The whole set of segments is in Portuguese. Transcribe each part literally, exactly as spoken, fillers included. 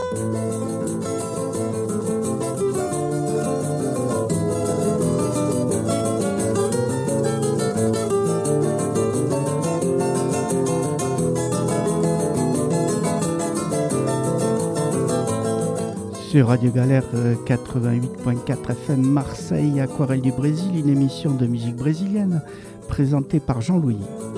Sur Radio Galère quatre-vingt-huit point quatre F M Marseille, Aquarelle du Brésil, une émission de musique brésilienne présentée par Jean-Louis.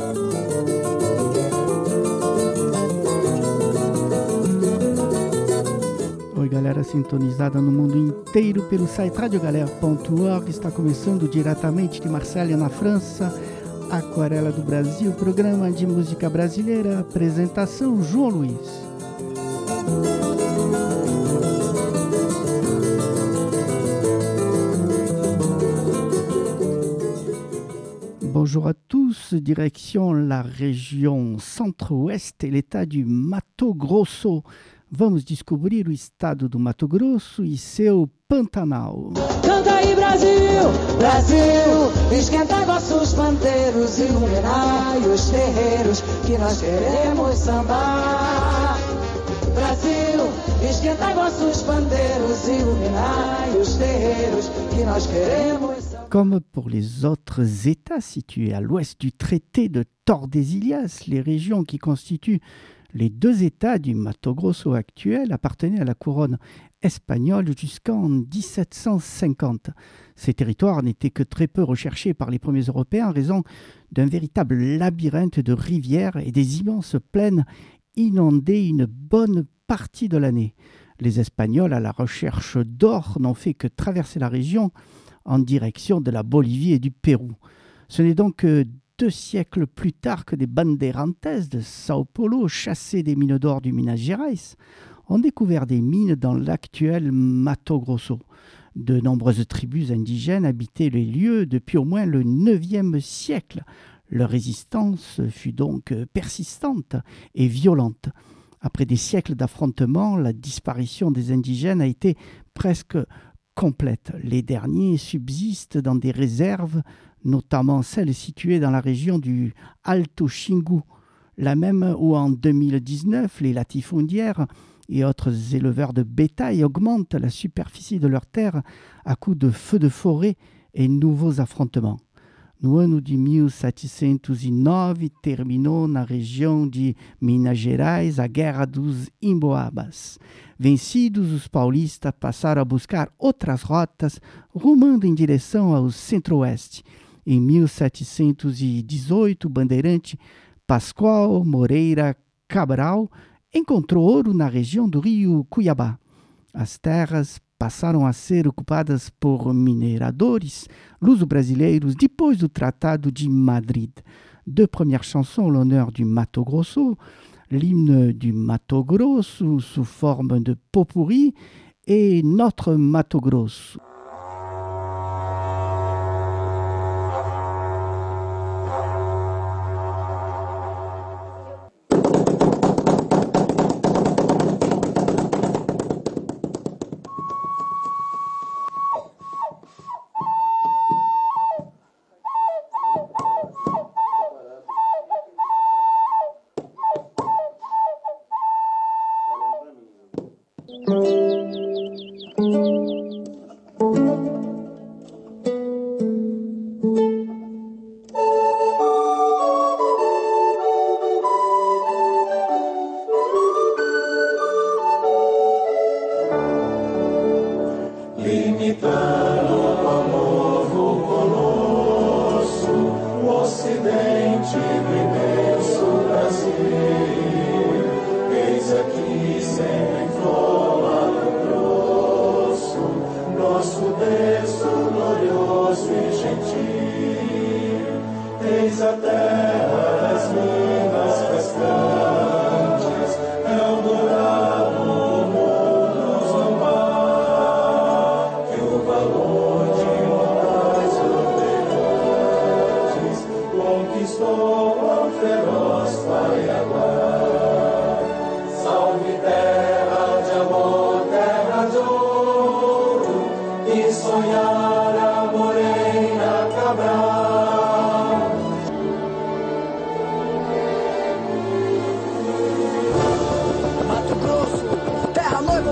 Oi, galera sintonizada no mundo inteiro pelo site radiogalera ponto org. Está começando diretamente de Marselha, na França, Aquarela do Brasil, programa de música brasileira, apresentação João Luiz. Bonjour à tous, direction la région centro-oeste e l'état du Mato Grosso. Vamos descobrir o estado do Mato Grosso e seu Pantanal. Canta aí, Brasil, Brasil, esquenta vossos pandeiros, iluminai os terreiros que nós queremos sambar. Brasil, esquenta vossos pandeiros, iluminai os terreiros que nós queremos sambar. Comme pour les autres États situés à l'ouest du traité de Tordesillas, les régions qui constituent les deux États du Mato Grosso actuel appartenaient à la couronne espagnole jusqu'en dix-sept cent cinquante. Ces territoires n'étaient que très peu recherchés par les premiers Européens en raison d'un véritable labyrinthe de rivières et des immenses plaines inondées une bonne partie de l'année. Les Espagnols, à la recherche d'or, n'ont fait que traverser la région en direction de la Bolivie et du Pérou. Ce n'est donc que deux siècles plus tard que des bandeirantes de Sao Paulo, chassés des mines d'or du Minas Gerais, ont découvert des mines dans l'actuel Mato Grosso. De nombreuses tribus indigènes habitaient les lieux depuis au moins le neuvième siècle. Leur résistance fut donc persistante et violente. Après des siècles d'affrontements, la disparition des indigènes a été presque complète. Les derniers subsistent dans des réserves, notamment celles situées dans la région du Alto Xingu, la même où en deux mille dix-neuf, les latifondières et autres éleveurs de bétail augmentent la superficie de leurs terres à coups de feux de forêt et nouveaux affrontements. No ano de mil setecentos e nove, terminou na região de Minas Gerais a Guerra dos Emboabas. Vencidos, os paulistas passaram a buscar outras rotas, rumando em direção ao centro-oeste. Em mil setecentos e dezoito, o bandeirante Pascoal Moreira Cabral encontrou ouro na região do rio Cuiabá. As terras passaram a ser ocupadas por mineradores luso-brasileiros depois do Tratado de Madrid. Deux premières chansons en l'honneur du Mato Grosso, l'hymne du Mato Grosso sous forme de pot-pourri et Notre Mato Grosso.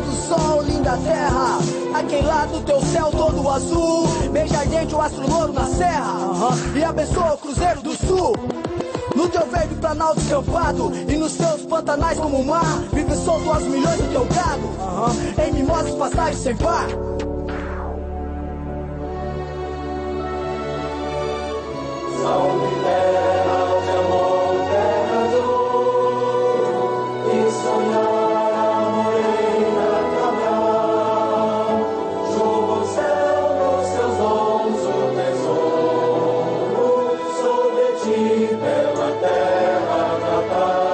do sol, linda terra. Aquele lá do teu céu todo azul. Beija ardente o astro louro na serra. Uhum. E abençoa o Cruzeiro do Sul. No teu verde planalto escampado. E nos teus pantanais como o mar. Vive solto aos milhões do teu gado. Uhum. Em mimosas passagens sem par. Salve terra de amor, terra azul, e sonhar a morena Cabral. Chuva o céu nos seus dons, o tesouro, sobre ti, bela terra natal.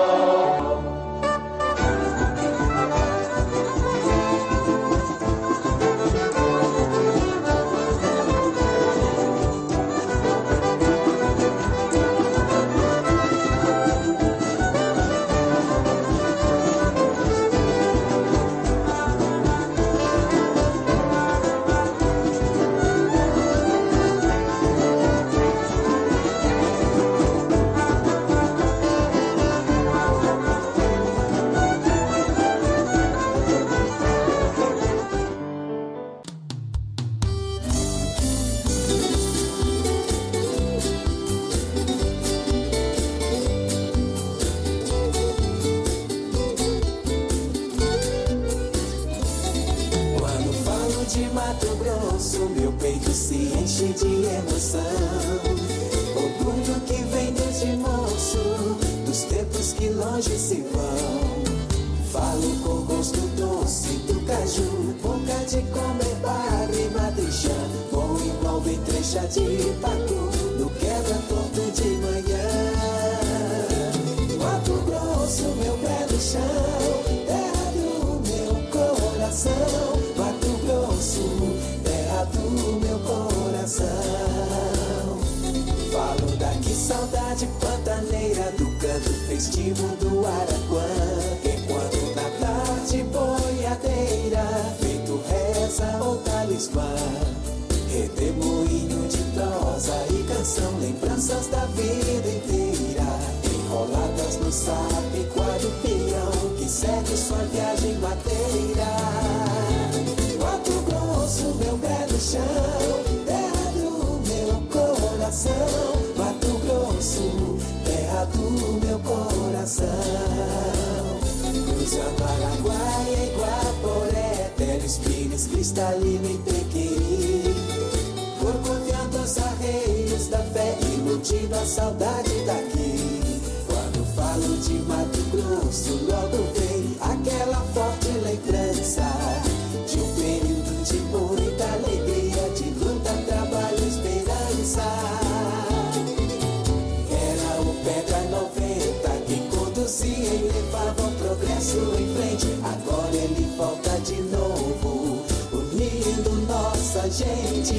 Cristalino em Pequim, corcoviando os arreios da fé, iludindo a saudade daqui. Quando falo de Mato Grosso, logo vem aquela forte lembrança de um período de muita alegria, de luta, trabalho, esperança. Era o Pedra noventa que conduzia e levava o progresso em frente. Agora ele volta de novo, unindo nossa gente.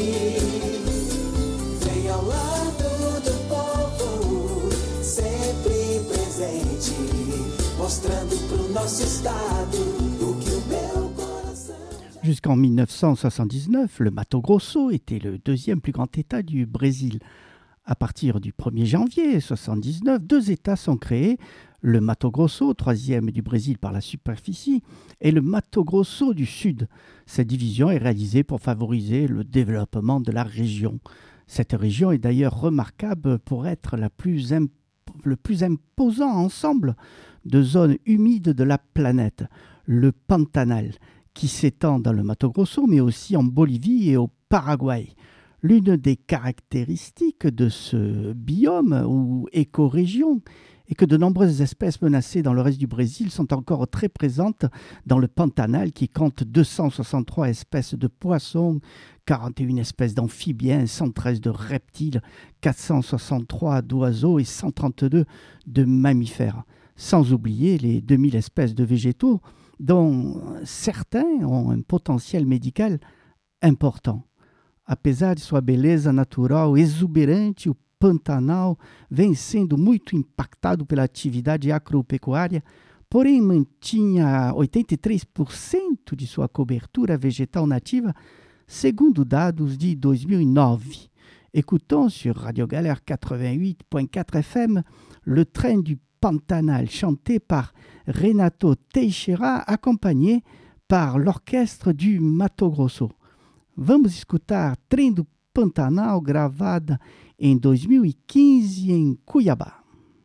Vem ao lado do povo, sempre presente, mostrando pro nosso estado o que o meu coração. Jusqu'en mille neuf cent soixante-dix-neuf, le Mato Grosso était le deuxième plus grand État du Brésil. À partir du premier janvier mille neuf cent soixante-dix-neuf, deux États sont créés, le Mato Grosso, troisième du Brésil par la superficie, et le Mato Grosso du Sud. Cette division est réalisée pour favoriser le développement de la région. Cette région est d'ailleurs remarquable pour être la plus imp- le plus imposant ensemble de zones humides de la planète, le Pantanal, qui s'étend dans le Mato Grosso, mais aussi en Bolivie et au Paraguay. L'une des caractéristiques de ce biome ou écorégion est que de nombreuses espèces menacées dans le reste du Brésil sont encore très présentes dans le Pantanal, qui compte deux cent soixante-trois espèces de poissons, quarante et une espèces d'amphibiens, cent treize de reptiles, quatre cent soixante-trois d'oiseaux et cent trente-deux de mammifères. Sans oublier les deux mille espèces de végétaux, dont certains ont un potentiel médical important. Apesar de sua beleza natural exuberante, o Pantanal vem sendo muito impactado pela atividade agropecuária, porém mantinha oitenta e três por cento de sua cobertura vegetal nativa, segundo dados de dois mil e nove. Écoutons sur Radio Galère quatre-vingt-huit point quatre F M le train du Pantanal chanté par Renato Teixeira, accompagné par l'orquestre du Mato Grosso. Vamos escutar Trem do Pantanal, gravada em dois mil e quinze em Cuiabá.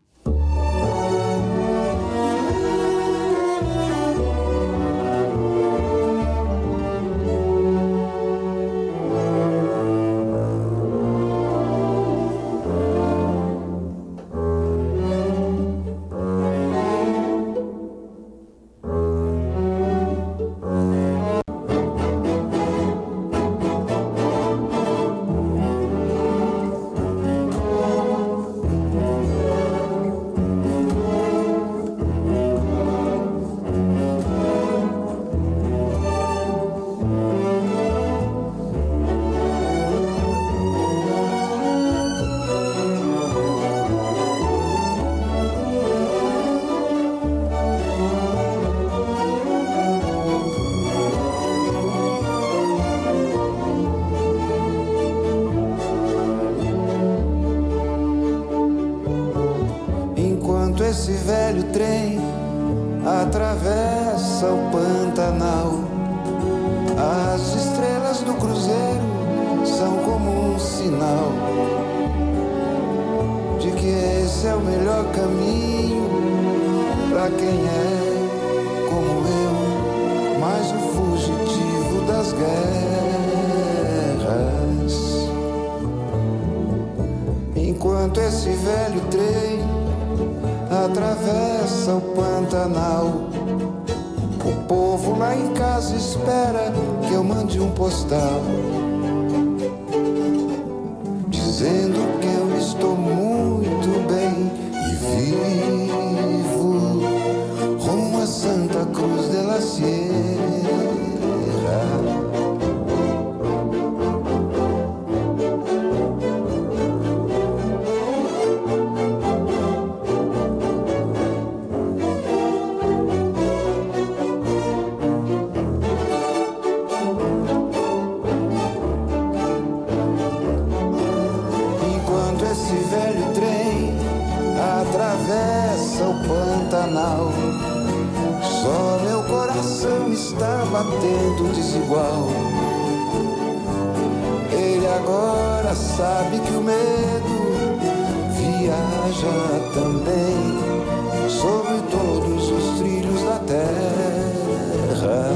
Esse velho trem atravessa o Pantanal. As estrelas do cruzeiro são como um sinal de que esse é o melhor caminho para quem é como eu, mais o fugitivo das guerras. Enquanto esse velho trem atravessa o Pantanal, o povo lá em casa espera que eu mande um postal dizendo que eu estou muito bem e vivo rumo a Santa Cruz de la Sierra. Só meu coração está batendo desigual. Ele agora sabe que o medo viaja também sobre todos os trilhos da terra,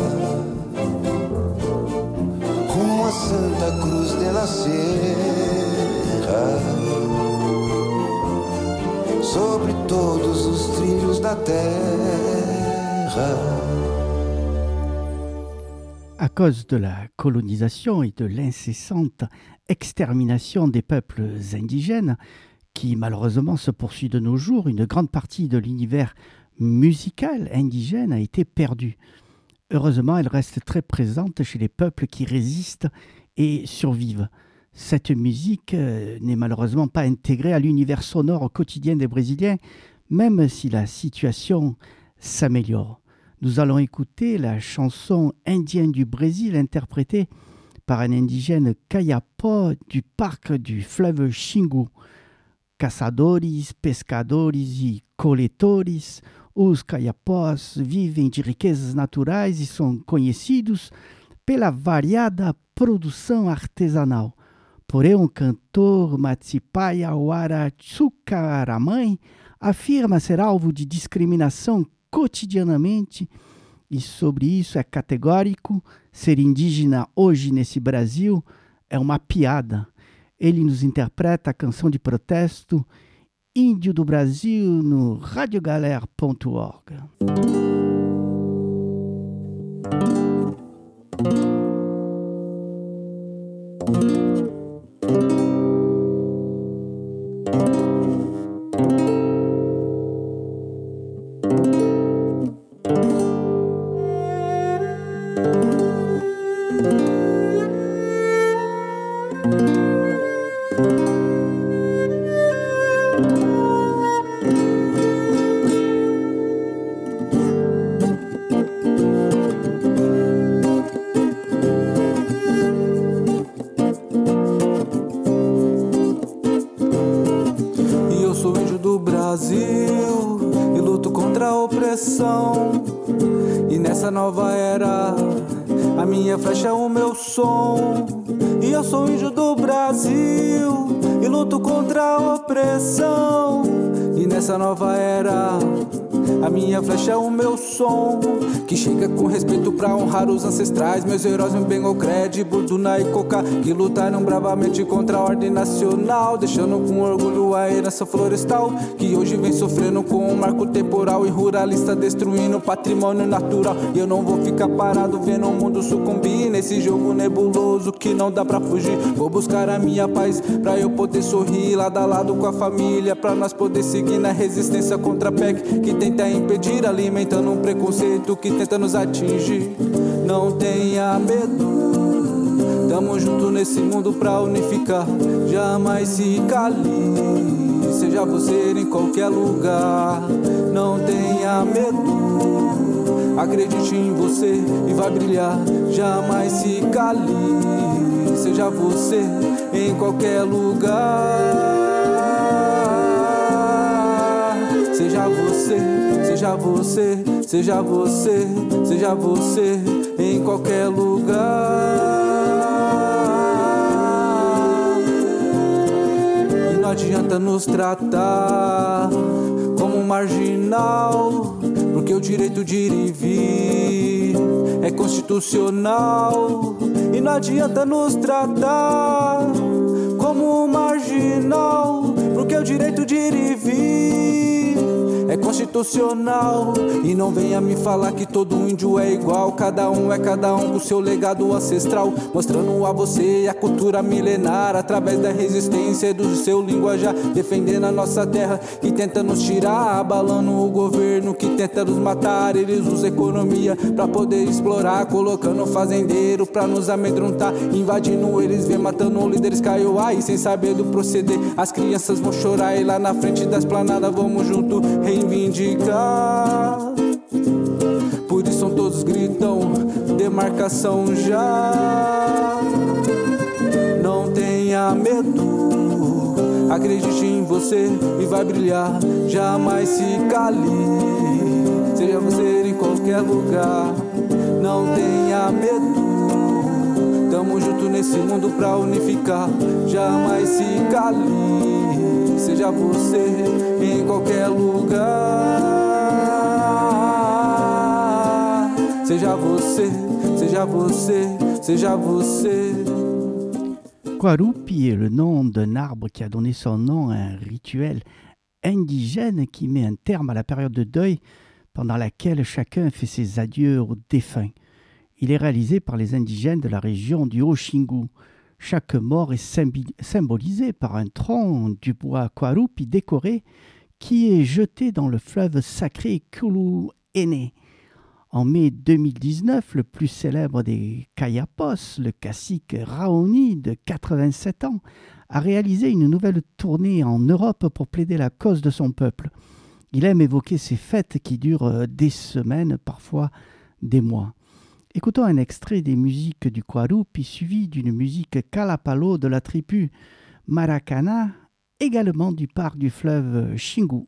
rumo a Santa Cruz de la Sierra, sobre todos os trilhos da terra. À cause de la colonisation et de l'incessante extermination des peuples indigènes, qui malheureusement se poursuit de nos jours, une grande partie de l'univers musical indigène a été perdue. Heureusement, elle reste très présente chez les peuples qui résistent et survivent. Cette musique euh, n'est malheureusement pas intégrée à l'univers sonore quotidien des Brésiliens, même si la situation s'améliore. Nous allons écouter la chanson indienne du Brésil interprétée par un indigène Kayapó du parc du fleuve Xingu. Caçadores, pescadores e coletores, os Kayapós vivem de riquezas naturais e são conhecidos pela variada produção artesanal. Porém, um cantor, Matsipaya Waratsukaramãe, afirma ser alvo de discriminação cotidianamente e sobre isso é categórico. Ser indígena hoje nesse Brasil é uma piada. Ele nos interpreta a canção de protesto Índio do Brasil no radiogalera ponto org. Brasil e luto contra a opressão. E nessa nova era era. A minha flecha é o meu som, e eu sou índio do Brasil, e luto contra a opressão. E nessa nova era, a minha flecha é o meu som, que chega com respeito pra honrar os ancestrais. Meus heróis me bem o Cred, Burduna e Coca, que lutaram bravamente contra a ordem nacional, deixando com orgulho a herança florestal, que hoje vem sofrendo com um marco temporal e ruralista destruindo o patrimônio natural. E eu não vou ficar parado vendo o mundo sucumbir nesse jogo nebuloso que não dá pra fugir. Vou buscar a minha paz pra eu poder sorrir lado a lado com a família, pra nós poder seguir na resistência contra a P E C que tenta impedir, alimentando um preconceito que tenta nos atingir. Não tenha medo, tamo junto nesse mundo pra unificar. Jamais se cale, seja você em qualquer lugar. Não tenha medo, acredite em você e vai brilhar. Jamais se cale, seja você em qualquer lugar. Seja você, seja você, seja você, seja você em qualquer lugar. E não adianta nos tratar como um marginal, porque o direito de ir e vir é constitucional. E não adianta nos tratar como um marginal, porque o direito de ir e vir é constitucional. E não venha me falar que todo índio é igual. Cada um é cada um com seu legado ancestral, mostrando a você a cultura milenar através da resistência e do seu linguajar, defendendo a nossa terra que tenta nos tirar, abalando o governo que tenta nos matar. Eles usam economia pra poder explorar, colocando fazendeiro pra nos amedrontar, invadindo eles vem matando líderes Kaiowá. E sem saber do proceder, as crianças vão chorar e lá na frente da esplanada vamos junto reivindicar. Por isso todos gritam, demarcação já. Não tenha medo, acredite em você e vai brilhar. Jamais se cale, seja você em qualquer lugar. Não tenha medo, tamo junto nesse mundo pra unificar. Jamais se cale, seja você em qualquer lugar. Seja você, seja você, seja você. Kwarupi est le nom d'un arbre qui a donné son nom à un rituel indigène qui met un terme à la période de deuil pendant laquelle chacun fait ses adieux aux défunts. Il est réalisé par les indigènes de la région du Haut-Xingu. Chaque mort est symbolisé par un tronc du bois Kwarupi décoré qui est jeté dans le fleuve sacré Kulu-Ene. En mai deux mille dix-neuf, le plus célèbre des Kayapos, le cacique Raoni de quatre-vingt-sept ans, a réalisé une nouvelle tournée en Europe pour plaider la cause de son peuple. Il aime évoquer ces fêtes qui durent des semaines, parfois des mois. Écoutons un extrait des musiques du Kwarupi suivi d'une musique Kalapalo de la tribu Maracana, également du parc du fleuve Xingu.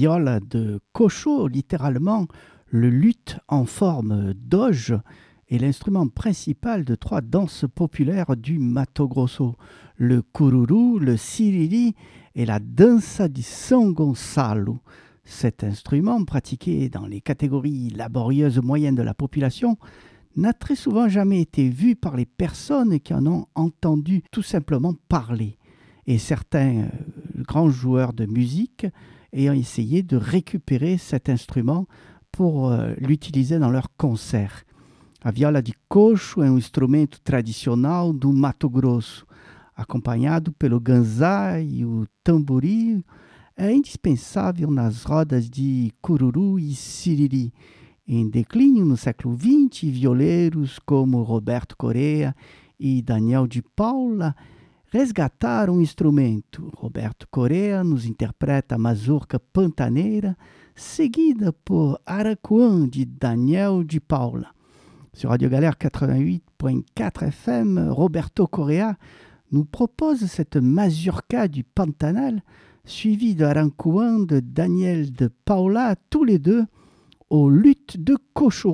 viola de Cocho, littéralement le luth en forme d'auge, est l'instrument principal de trois danses populaires du Mato Grosso, le cururu, le siriri et la danza di São Gonçalo. Cet instrument, pratiqué dans les catégories laborieuses moyennes de la population, n'a très souvent jamais été vu par les personnes qui en ont entendu tout simplement parler. Et certains euh, grands joueurs de musique ayant essayé de récupérer cet instrument pour euh, l'utiliser dans leurs concerts. A viola de cocho é um instrumento tradicional do Mato Grosso, acompanhado pelo ganzá e o tambori, é indispensável nas rodas de cururu e siriri. Em declínio no século vinte, violeiros como Roberto Correa e Daniel de Paula resgataram o instrumento. Roberto Correa nos interpreta a mazurca pantaneira, seguida por Aracuã, de Daniel de Paula. Sur Radio Galère quatre-vingt-huit point quatre F M, Roberto Correa nous propose cette mazurka du Pantanal, suivie de Aracuã de Daniel de Paula, tous les deux au luth de Cocho.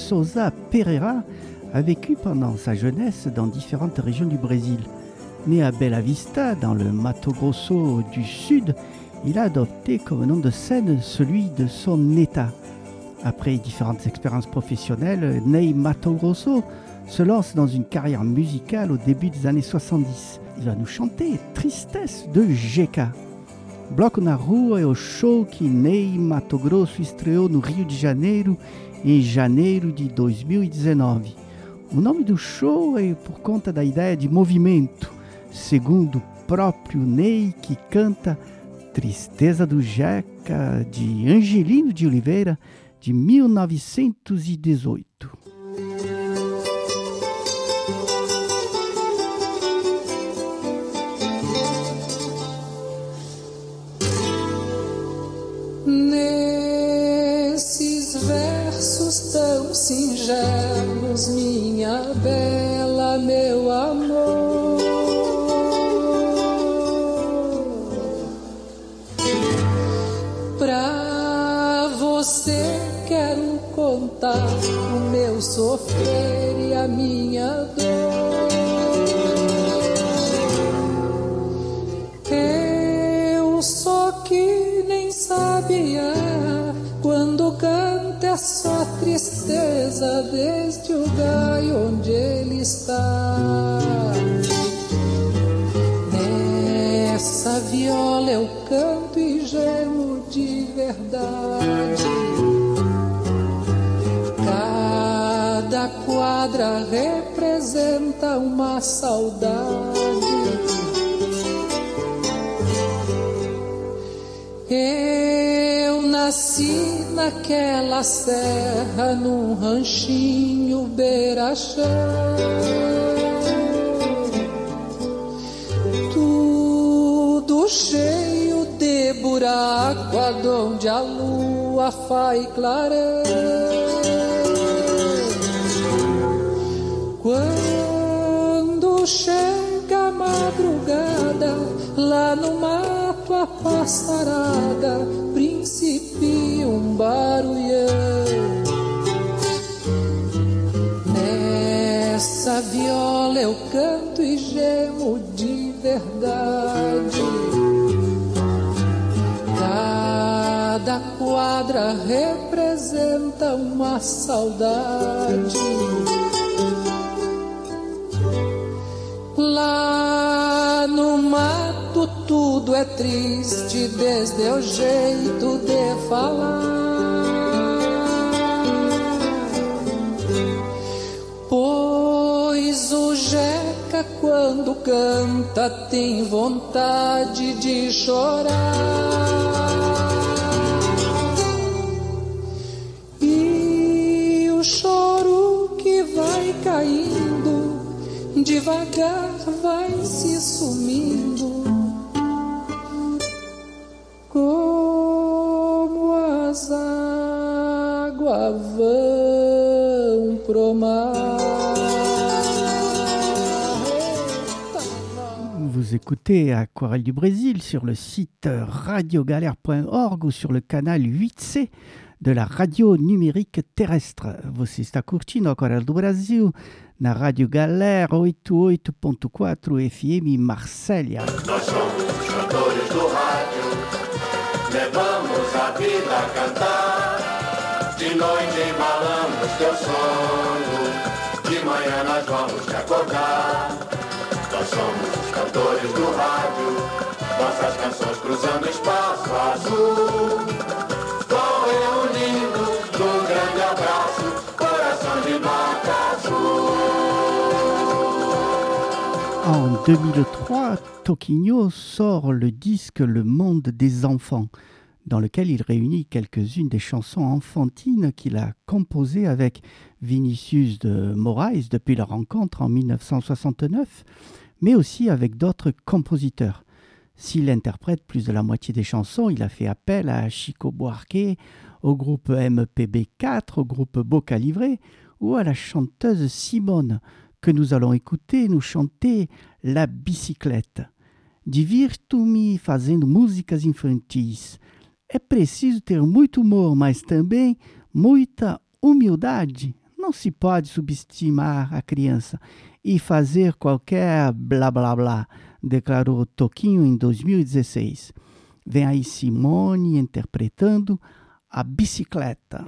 Souza Pereira a vécu pendant sa jeunesse dans différentes régions du Brésil. Né à Bela Vista, dans le Mato Grosso du Sud, il a adopté comme nom de scène celui de son État. Après différentes expériences professionnelles, Ney Matogrosso se lance dans une carrière musicale au début des années soixante-dix. Il va nous chanter Tristesse de G K. Bloco na Rua é o show que Ney Matogrosso estreou no Rio de Janeiro em janeiro de dois mil e dezenove. O nome do show é por conta da ideia de movimento, segundo o próprio Ney, que canta Tristeza do Jeca, de Angelino de Oliveira, de mil novecentos e dezoito. Nesses versos tão singelos, minha bela, meu amor, pra você quero contar o meu sofrer e a minha dor. Eu sou que nem sabia quando canta essa tristeza desde o gaio onde ele está. Nessa viola eu canto e gemo de verdade. Cada quadra representa uma saudade. Eu nasci naquela serra, num ranchinho beira-chão, tudo cheio de buraco, aonde a lua faz clarão. Quando chega a madrugada, lá no mato a passarada principia um barulhão. Nessa viola eu canto e gemo de verdade. Cada quadra representa uma saudade. Lá no mato tudo é triste, desde o jeito de falar, pois o Jeca quando canta tem vontade de chorar. E o choro que vai caindo devagar vai se sumindo, como as águas vão pro mar. Vous écoutez Aquarelle du Brésil sur le site radio galère point org ou sur le canal huit C de la radio numérique terrestre. Você está curtindo Aquarelle do Brasil na Rádio Galera oitenta e oito ponto quatro F M Marsella. Nós somos os cantores do rádio, levamos a vida a cantar. De noite embalamos teu sono, de manhã nós vamos te acordar. Nós somos os cantores do rádio, nossas canções cruzando o espaço azul. Vão reunindo num grande abraço, coração de nota azul. En deux mille trois, Toquinho sort le disque Le Monde des Enfants, dans lequel il réunit quelques-unes des chansons enfantines qu'il a composées avec Vinicius de Moraes depuis leur rencontre en mille neuf cent soixante-neuf, mais aussi avec d'autres compositeurs. S'il interprète plus de la moitié des chansons, il a fait appel à Chico Buarque, au groupe M P B quatre, au groupe Boca Livre ou à la chanteuse Simone, que nous allons écouter nous chanter La Bicicleta. Divirto-me fazendo músicas infantis. É preciso ter muito humor, mas também muita humildade. não se pode subestimar a criança e fazer qualquer blá blá blá, declarou Toquinho em dois mil e dezesseis. Vem aí Simone interpretando A Bicicleta.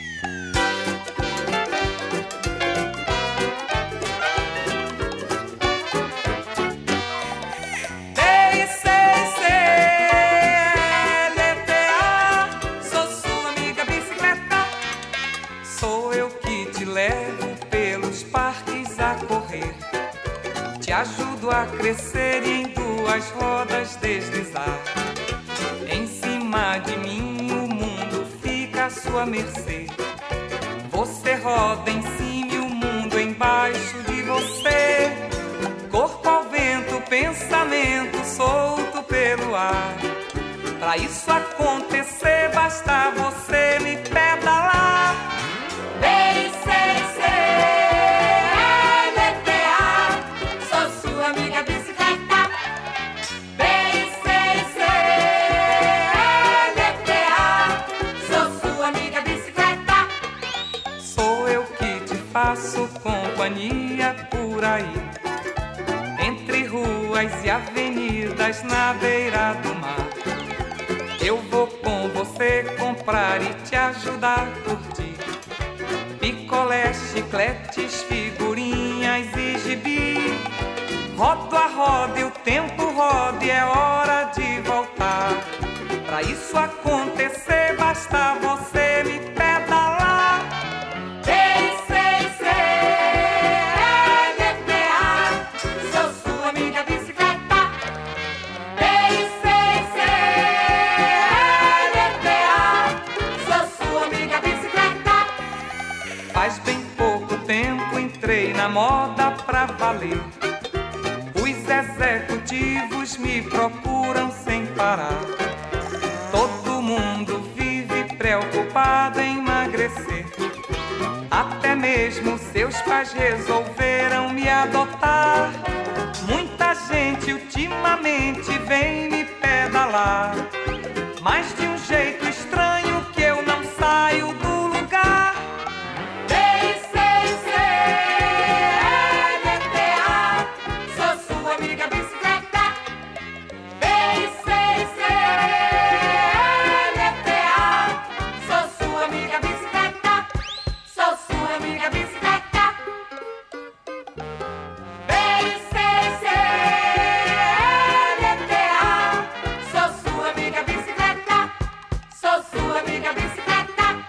Te ajudo a crescer e em duas rodas deslizar. Em cima de mim o mundo fica à sua mercê. Você roda em cima e o mundo embaixo de você. Corpo ao vento, pensamento solto pelo ar. Pra isso acontecer basta você me pedalar. Ei, sei, sei. Faço companhia por aí, entre ruas e avenidas na beira do mar. Eu vou com você comprar e te ajudar a curtir picolé, chicletes, figurinhas e gibi. Rodo a roda e o tempo roda e é hora de voltar. Pra isso acontecer basta você me pedalar. Ei, sei, sei, L P A, sou sua amiga bicicleta. Ei, sei, sei, L P A, sou sua amiga bicicleta. Faz bem pouco tempo entrei na moda pra valer. Os executivos me procuram sem parar. Todo mundo vive preocupado em emagrecer. Até mesmo seus pais resolveram me adotar. Muita gente ultimamente vem me pedalar, mas de um jeito estranho que eu não saio do lugar. Ei, sei, sei, L P A, sou sua amiga bicicleta. Ei, sei, sei, L P A, sou sua amiga bicicleta. Sou sua amiga bicicleta. Ei, sei, sei, L P A, sou sua amiga bicicleta. Sou sua amiga bicicleta.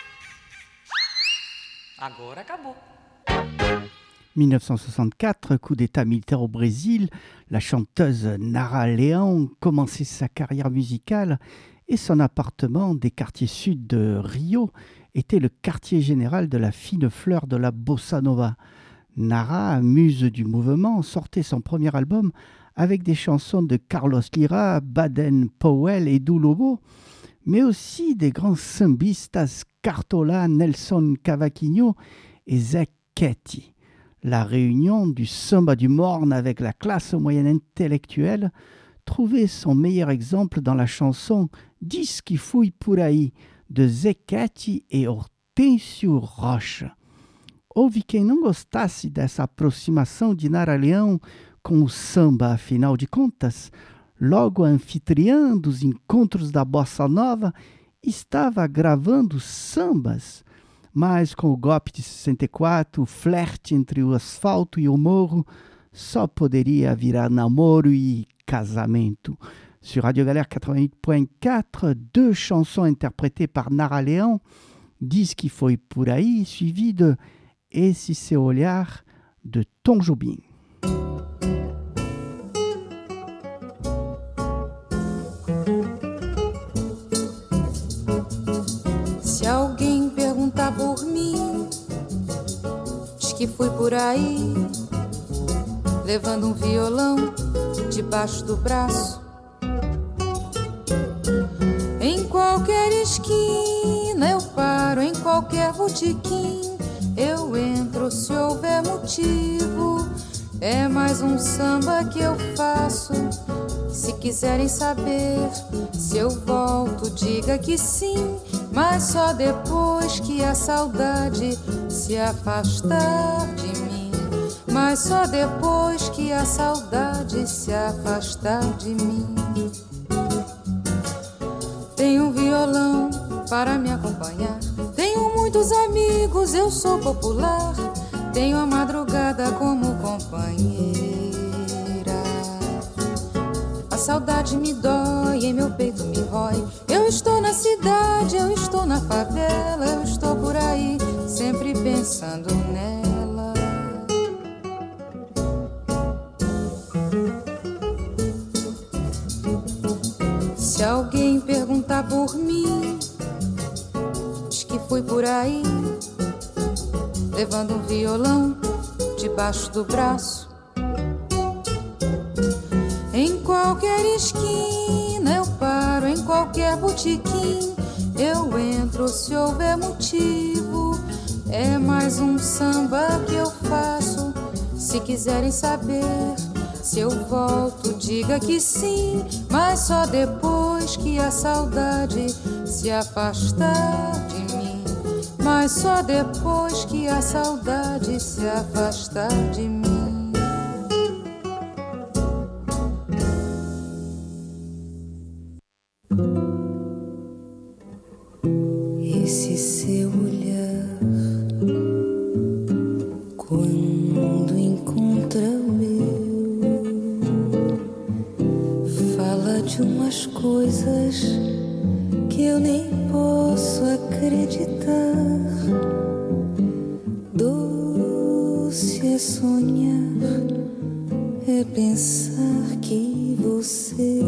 Agora acabou. mille neuf cent soixante-quatre, coup d'État militaire au Brésil, la chanteuse Nara Leão commençait sa carrière musicale et son appartement des quartiers sud de Rio était le quartier général de la fine fleur de la bossa nova. Nara, muse du mouvement, sortait son premier album avec des chansons de Carlos Lyra, Baden Powell et Du Lobo, mais aussi des grands sambistas Cartola, Nelson Cavaquinho et Zé Ketty. La réunion du samba du morne avec la classe moyenne intellectuelle trouvait son meilleur exemple dans la chanson « Diz que fui por aí » de Zé Ketty e Hortêncio Rocha. Houve quem não gostasse dessa aproximação de Nara Leão com o samba, afinal de contas, logo anfitriã dos encontros da Bossa Nova, estava gravando sambas. Mas com o golpe de sessenta e quatro, o flerte entre o asfalto e o morro só poderia virar namoro e casamento. Sur Radio Galère quatre-vingt-huit point quatre, deux chansons interprétées par Nara Leão, Diz que foi por aí, suivi de Esse Seu Olhar de Tom Jobim. Se alguém perguntar por mim, diz que fui por aí, levando um violão debaixo do braço. Em qualquer esquina eu paro, em qualquer botequim eu entro se houver motivo. É mais um samba que eu faço. Se quiserem saber se eu volto, diga que sim, mas só depois que a saudade se se afastar de mim, mas só depois que a saudade se afastar de mim. Tenho um violão para me acompanhar, tenho muitos amigos, eu sou popular, tenho a madrugada como companheira. A saudade me dói, em meu peito me rói. Eu estou na cidade, eu estou na favela, eu estou por aí, sempre pensando nela. Se alguém perguntar por mim, diz que fui por aí, levando um violão debaixo do braço. Em qualquer esquina eu paro, em qualquer botequim eu entro se houver motivo. É mais um samba que eu faço. Se quiserem saber se eu volto, diga que sim, mas só depois que a saudade se afastar de mim. Mas só depois que a saudade se afastar de mim. Esse seu olhar, quando encontra o meu, fala de umas coisas que eu nem posso acreditar. Doce é sonhar, é pensar que você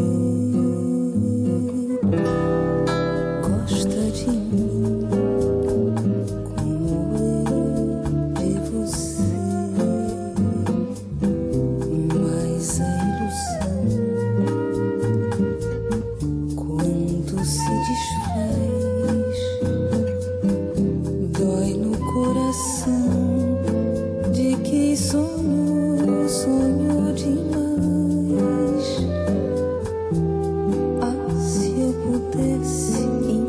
gosta de mim como eu de você. Mas a ilusão, quando se desfaz, dói no coração de quem sonhou, sonhou demais. Ah, se eu pudesse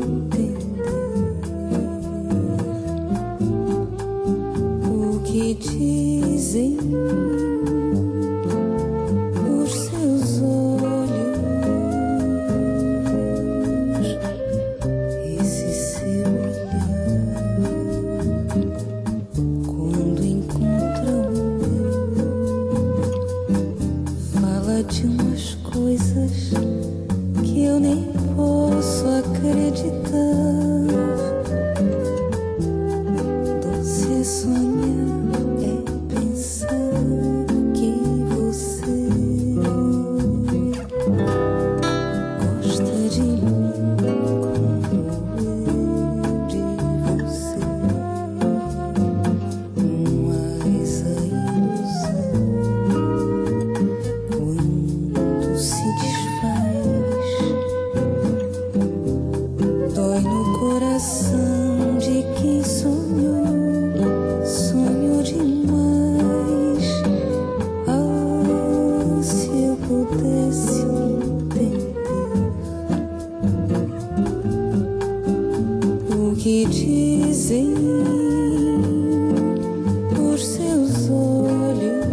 que dizem os seus olhos, esse seu olhar, quando encontra o meu, fala de umas coisas que eu nem posso acreditar. Doce sonhar, que dizem os seus olhos.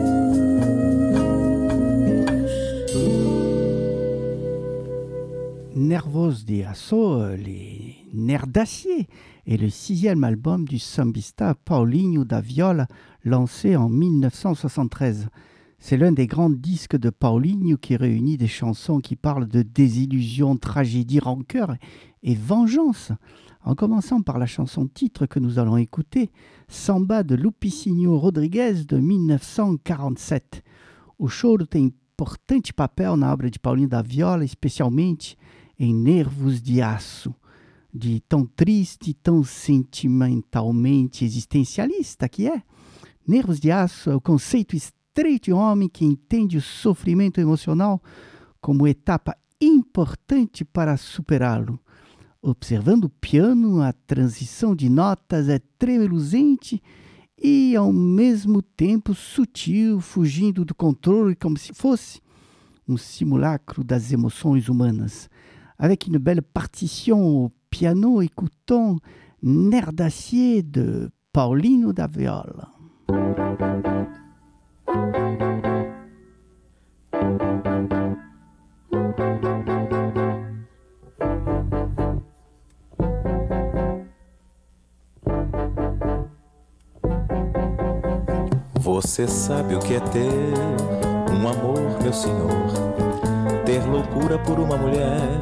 Nervos de Aço, les Nerfs d'Acier, est le sixième album du sambista Paulinho da Viola, lancé en mille neuf cent soixante-treize. C'est l'un des grands disques de Paulinho qui réunit des chansons qui parlent de désillusion, tragédie, rancœur et vengeance. En commençant par la chanson titre que nous allons écouter, Samba de Lupicínio Rodrigues de mille neuf cent quarante-sept. O choro tem importante papel na obra de Paulinho da Viola, especialmente em Nervos de Aço, de tão triste e tão sentimentalmente existencialista que é. Nervos de Aço é o conceito estreito de um homem que entende o sofrimento emocional como etapa importante para superá-lo. Observando o piano, a transição de notas é tremeluzente e, ao mesmo tempo, sutil, fugindo do controle como se fosse um simulacro das émotions humaines. Avec une belle partition au piano, écoutons Nerfs d'Acier de Paulinho da Viola. Você sabe o que é ter um amor, meu senhor, ter loucura por uma mulher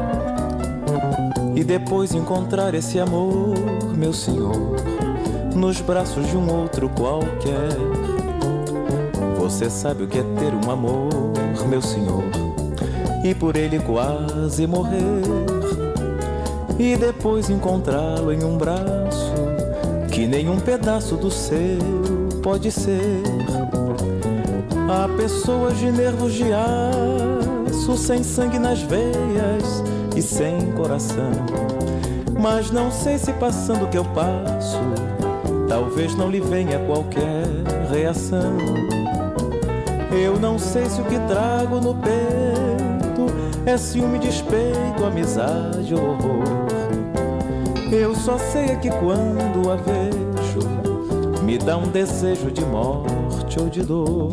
e depois encontrar esse amor, meu senhor, nos braços de um outro qualquer. Você sabe o que é ter um amor, meu senhor, e por ele quase morrer e depois encontrá-lo em um braço que nenhum pedaço do seu pode ser. Há pessoas de nervos de aço, sem sangue nas veias e sem coração, mas não sei se passando o que eu passo, talvez não lhe venha qualquer reação. Eu não sei se o que trago no peito é ciúme, despeito, amizade ou horror. Eu só sei é que quando a vejo me dá um desejo de morte ou de dor.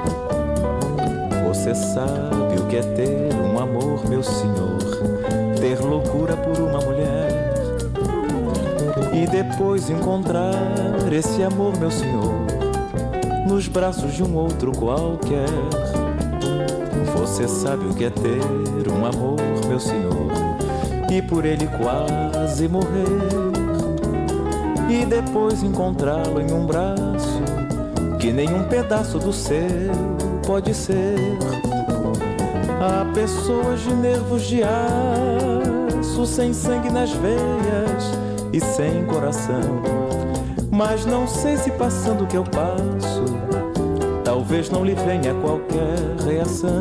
Você sabe o que é ter um amor, meu senhor, ter loucura por uma mulher e depois encontrar esse amor, meu senhor, nos braços de um outro qualquer. Você sabe o que é ter um amor, meu senhor, e por ele quase morrer e depois encontrá-lo em um braço que nenhum pedaço do seu pode ser. Há pessoas de nervos de aço, sem sangue nas veias e sem coração, mas não sei se passando o que eu passo, talvez não lhe venha qualquer reação.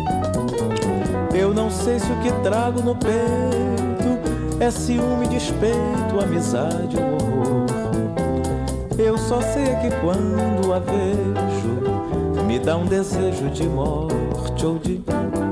Eu não sei se o que trago no peito é ciúme, despeito, amizade ou horror. Eu só sei é que quando a vejo me dá um desejo de morte ou de...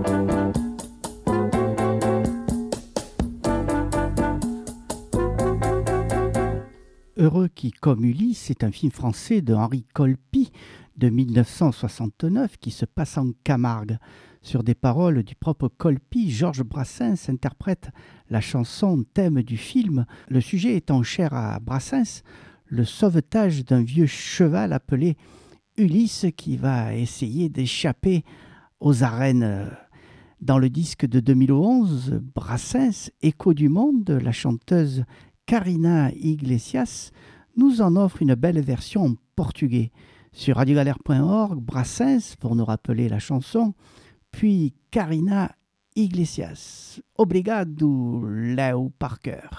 Heureux qui comme Ulysse, c'est un film français de Henri Colpi de mille neuf cent soixante-neuf qui se passe en Camargue. Sur des paroles du propre Colpi, Georges Brassens interprète la chanson thème du film, le sujet étant cher à Brassens, le sauvetage d'un vieux cheval appelé Ulysse qui va essayer d'échapper aux arènes. Dans le disque de deux mille onze, Brassens, Écho du monde, la chanteuse Karina Iglesias nous en offre une belle version en portugais. Sur radio galère point org, Brassens, pour nous rappeler la chanson, puis Karina Iglesias. Obrigado, Léo Parker.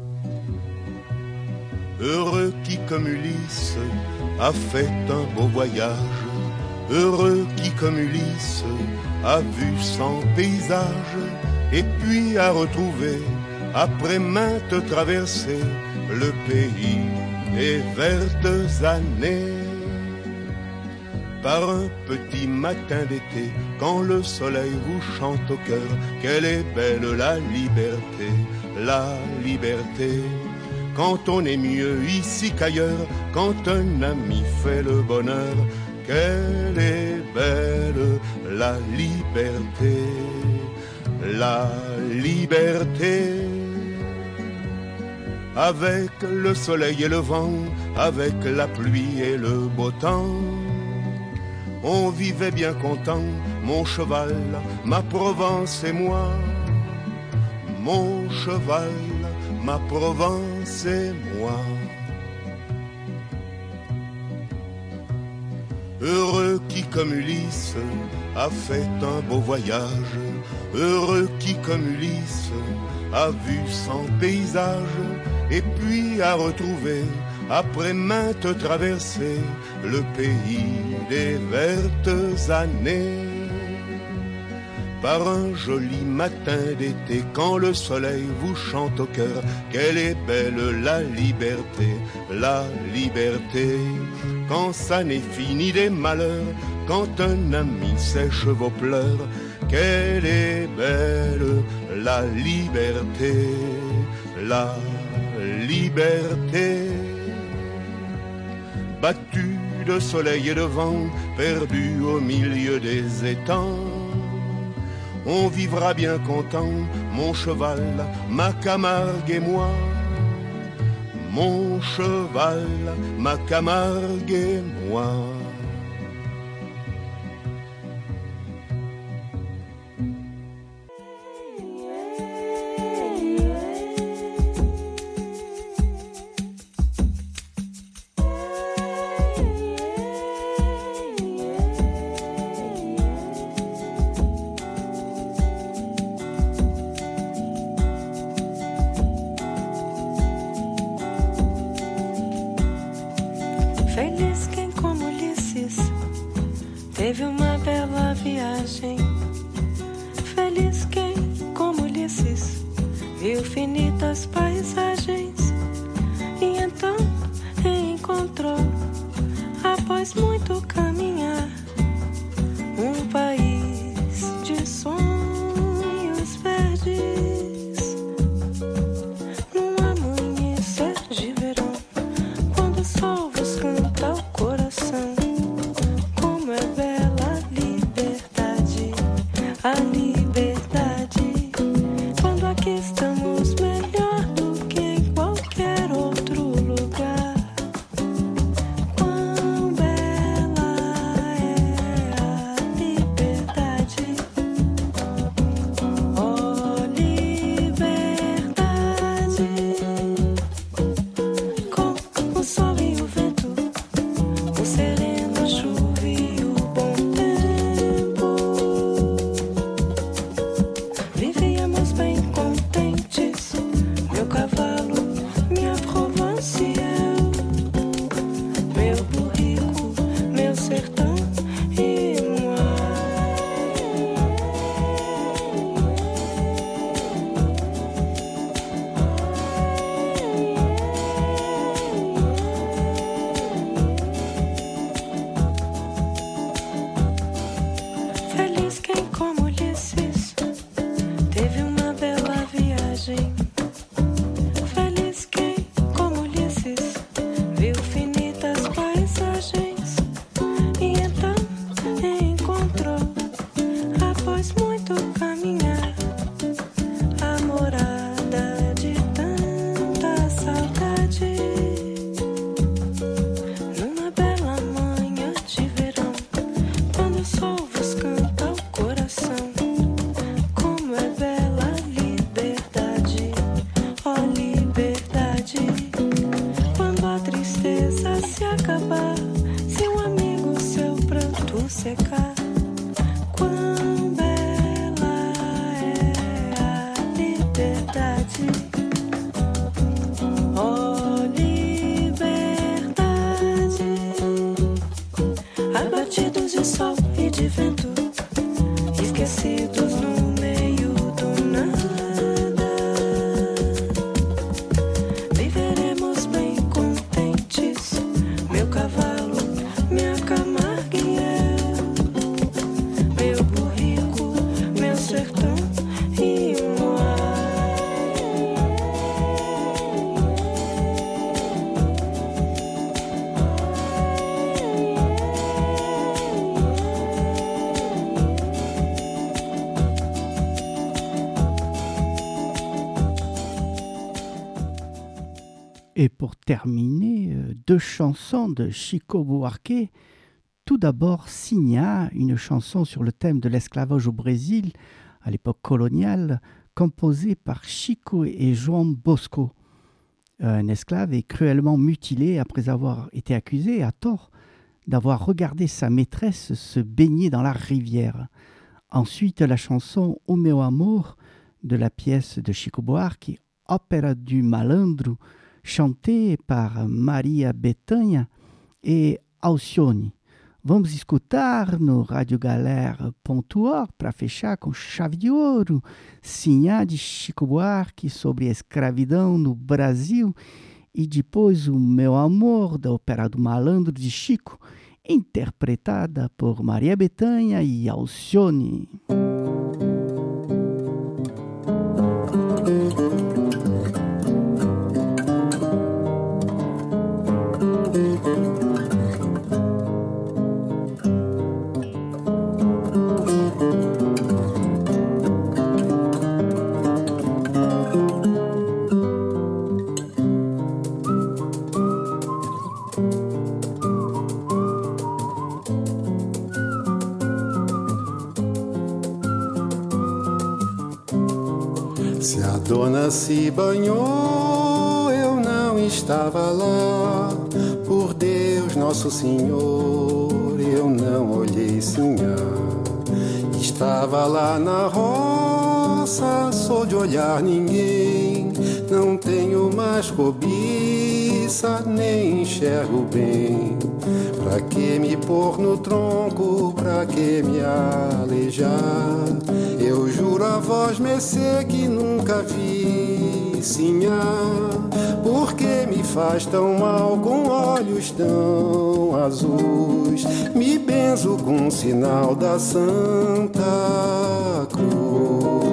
Heureux qui comme Ulysse a fait un beau voyage, heureux qui comme Ulysse a vu cent paysages, et puis a retrouvé, après maintes traversées, le pays des vertes années. Par un petit matin d'été, quand le soleil vous chante au cœur, quelle est belle la liberté, la liberté. Quand on est mieux ici qu'ailleurs, quand un ami fait le bonheur, quelle est belle la liberté, la liberté. Avec le soleil et le vent, avec la pluie et le beau temps, on vivait bien content, mon cheval, ma Provence et moi. Mon cheval, ma Provence et moi. Heureux qui comme Ulysse a fait un beau voyage, heureux qui comme Ulysse a vu cent paysages, et puis a retrouvé, après maintes traversées, le pays des vertes années. Par un joli matin d'été, quand le soleil vous chante au cœur, quelle est belle la liberté, la liberté. Quand ça n'est fini des malheurs, quand un ami sèche vos pleurs, quelle est belle la liberté, la liberté. battu de soleil et de vent, perdu au milieu des étangs. On vivra bien content, mon cheval, ma Camargue et moi. Mon cheval, ma Camargue et moi. Feliz quem como Ulisses teve uma bela viagem. Feliz quem como Ulisses viu finitas paisagens e então encontrou, após muito caminhar, um país de sonhos verdes. Num amanhecer de verão, quando o sol vos canta o coração, como é bela a liberdade, a liberdade. Quando aqui estamos melhor do que em qualquer outro lugar. Quão bela é a liberdade, oh liberdade. Com o sol e o vento, o sereno, a chuva e o bom tempo, vivíamos bem contentes. Meu cavalo, minha Provencial, meu burrico, meu sertão e moi. Feliz quem como Ulisses teve uma bela viagem. Feliz quem como Ulisses viu finitas paisagens e então encontrou, após muito caminhar, a morada de tanta saudade. Numa bela manhã de verão, quando o sol vos canta o coração, como é bela a liberdade, ó liberdade. Quando a tristeza se acabar, seu amigo, seu pranto secar, quão bela é a liberdade, ó liberdade. Abatidos de sol e de vento, esquecidos no meio do nada, viveremos bem contentes. Meu cavalo, minha Camargue e eu, meu burrico, meu sertão e moi. Et pour terminer, euh, deux chansons de Chico Buarque. Tout d'abord, Signa, une chanson sur le thème de l'esclavage au Brésil, à l'époque coloniale, composée par Chico et João Bosco. Un esclave est cruellement mutilé après avoir été accusé, à tort, d'avoir regardé sa maîtresse se baigner dans la rivière. Ensuite, la chanson O Meu Amor de la pièce de Chico Buarque, Ópera du Malandro, chantée par Maria Bethânia et Alcione. Vamos escutar no radio galera ponto org para fechar com chave de ouro, Signa de Chico Buarque sobre a escravidão no Brasil e depois O Meu Amor da Ópera do Malandro de Chico, interpretada por Maria Bethânia e Alcione. Se a dona se banhou, eu não estava lá. Por Deus, Nosso Senhor, eu não olhei, sinhá. Estava lá na roça, sou de olhar ninguém. Não tenho mais cobiça, nem enxergo bem. Pra que me pôr no tronco, pra que me aleijar? Eu juro a vós, mercê, que nunca vi, sinhá. Por que me faz tão mal com olhos tão azuis? Me benzo com o sinal da Santa Cruz.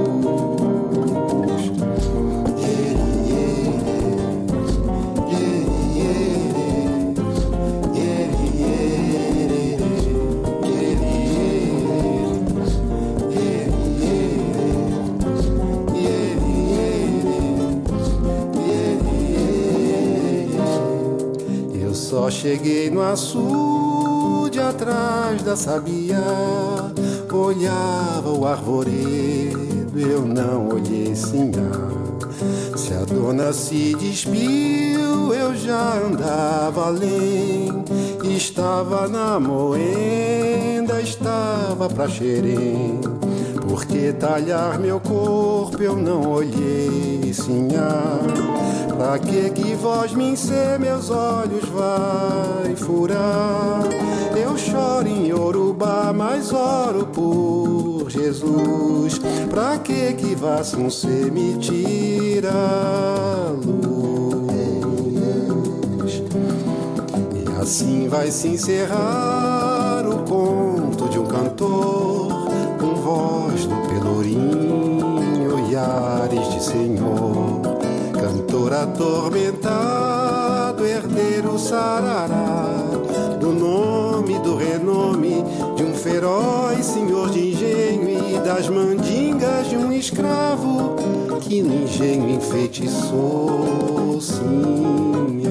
Só cheguei no açude atrás da sabiá. Olhava o arvoredo, eu não olhei, sinhá. Se a dona se despiu, eu já andava além. Estava na moenda, estava pra Xerém. Por que talhar meu corpo, eu não olhei, sinhá. Pra que que vós me encer, meus olhos vai furar? Eu choro em Yorubá, mas oro por Jesus. Pra que que Vassum se me tira a luz? E assim vai se encerrar o conto de um cantor, com voz do pelourinho e ares de senhor. Cantor atormentado, herdeiro sarará, do nome, do renome de um feroz senhor de engenho e das mandingas de um escravo que no engenho enfeitiçou, sinhá.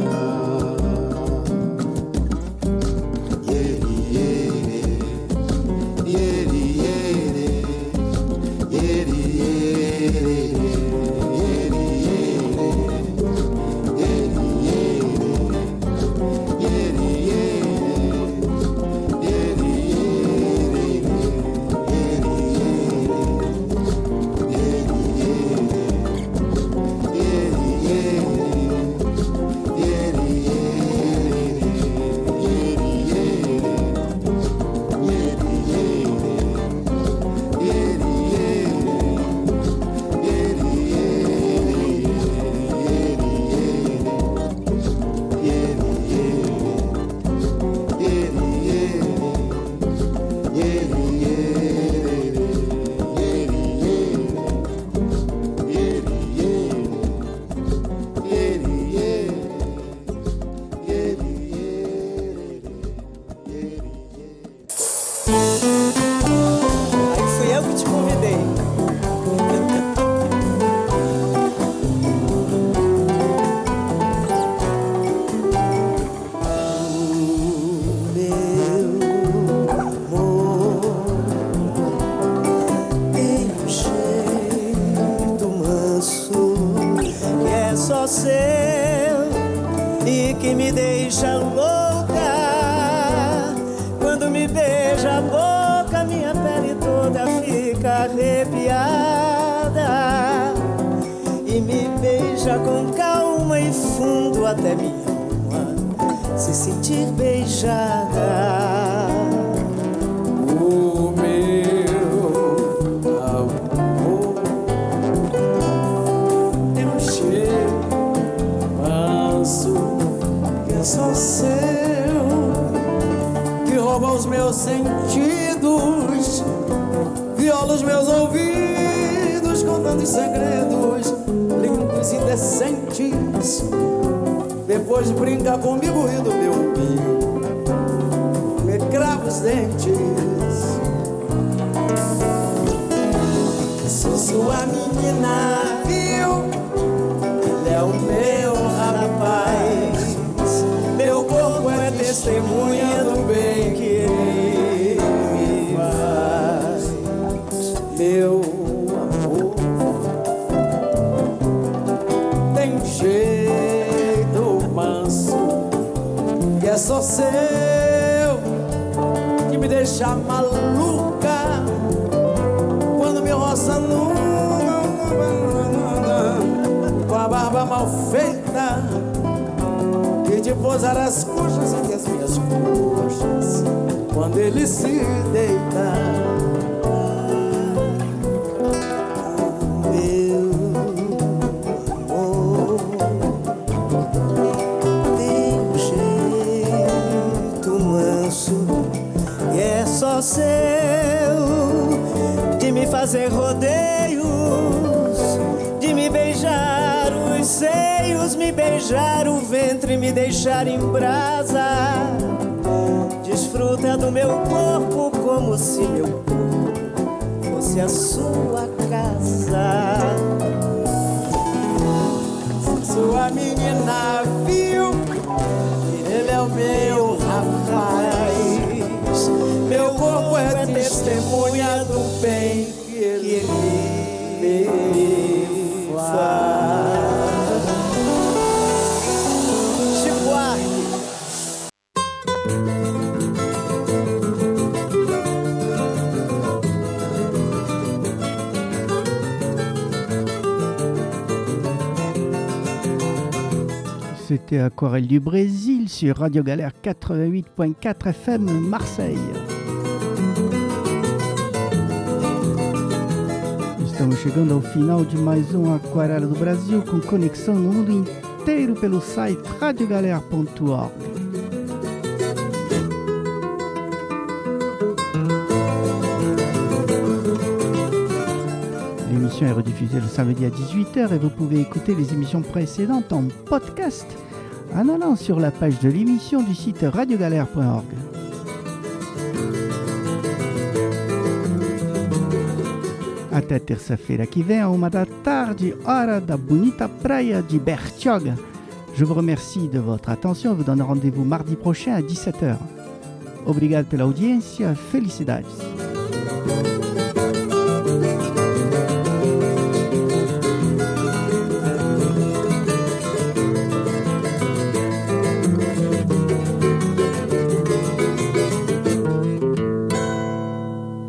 Depois brinca comigo rindo meu pinho, me crava os dentes. Sou sua menina, viu? Ele é o meu rapaz. Meu corpo é testemunha do bem que ele me faz. Meu amor, fica maluca quando me roça nu, com a barba mal feita e de posar as coxas entre as minhas coxas quando ele se deita. Só seu de me fazer rodeios, de me beijar os seios, me beijar o ventre, me deixar em brasa. Desfruta do meu corpo como se meu corpo fosse a sua casa. Sua menina viu que ele é o meu rapaz. Meu corpo é testemunha do bem que ele me faz. Chico Buarque. C'était Aquarelle du Brésil sur Radio Galère quatre-vingt-huit point quatre F M Marseille. Estamos chegando ao final de mais um Aquarela do Brasil com conexão no mundo inteiro pelo site radio galère ponto org. L'émission est rediffusée le samedi à dix-huit heures et vous pouvez écouter les émissions précédentes en podcast en allant sur la page de l'émission du site radio galère point org. Até terça-feira que vem, a uma da tarde, hora da bonita praia de Bertioga. Je vous remercie de votre attention et vous donne rendez-vous mardi prochain à dix-sept heures. Obrigado pela audiência, felicidades.